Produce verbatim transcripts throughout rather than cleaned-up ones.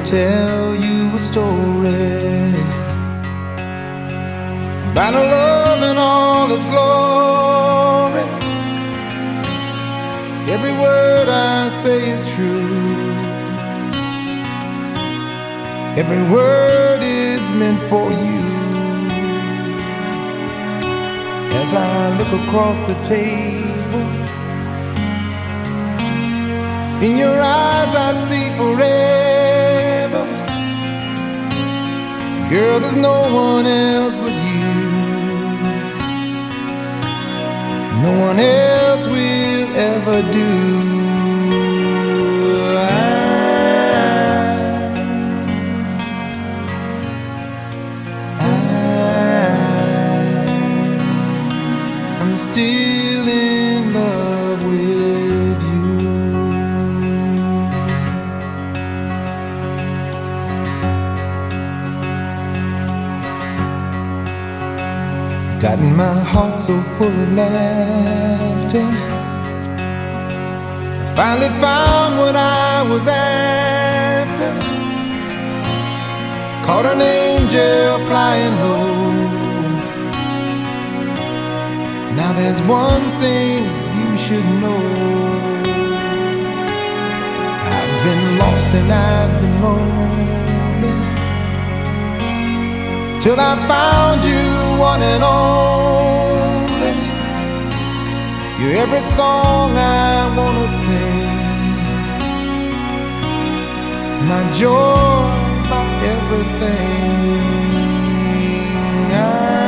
tell you a story about a love in all its glory. Every word I say is true. Every word is meant for you. As I look across the table, in your eyes I see forever. Girl, there's no one else but you. No one else will ever do. I'm still in love with you. Gotten my heart so full of laughter. I finally found what I was after. Caught an angel flying low. Now there's one thing you should know. I've been lost and I've been lonely, till I found you, one and only. You're every song I wanna sing, my joy, my everything. I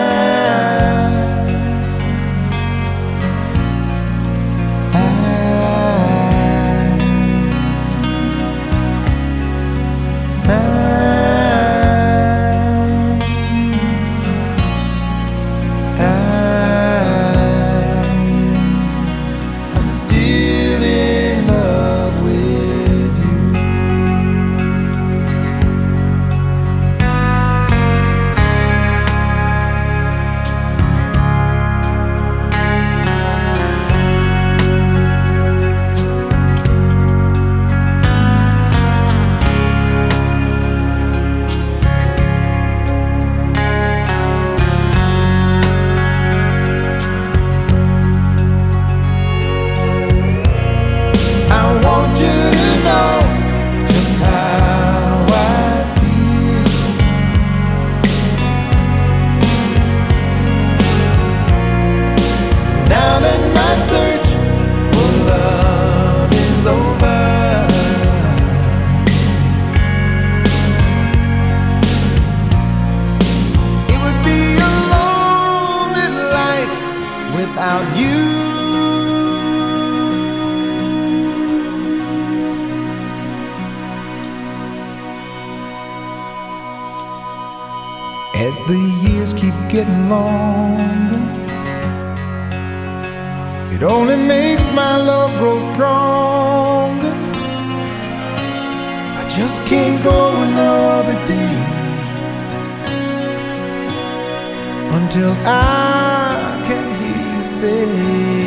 without you. As the years keep getting longer, it only makes my love grow stronger. I just can't go another day until I can hear you say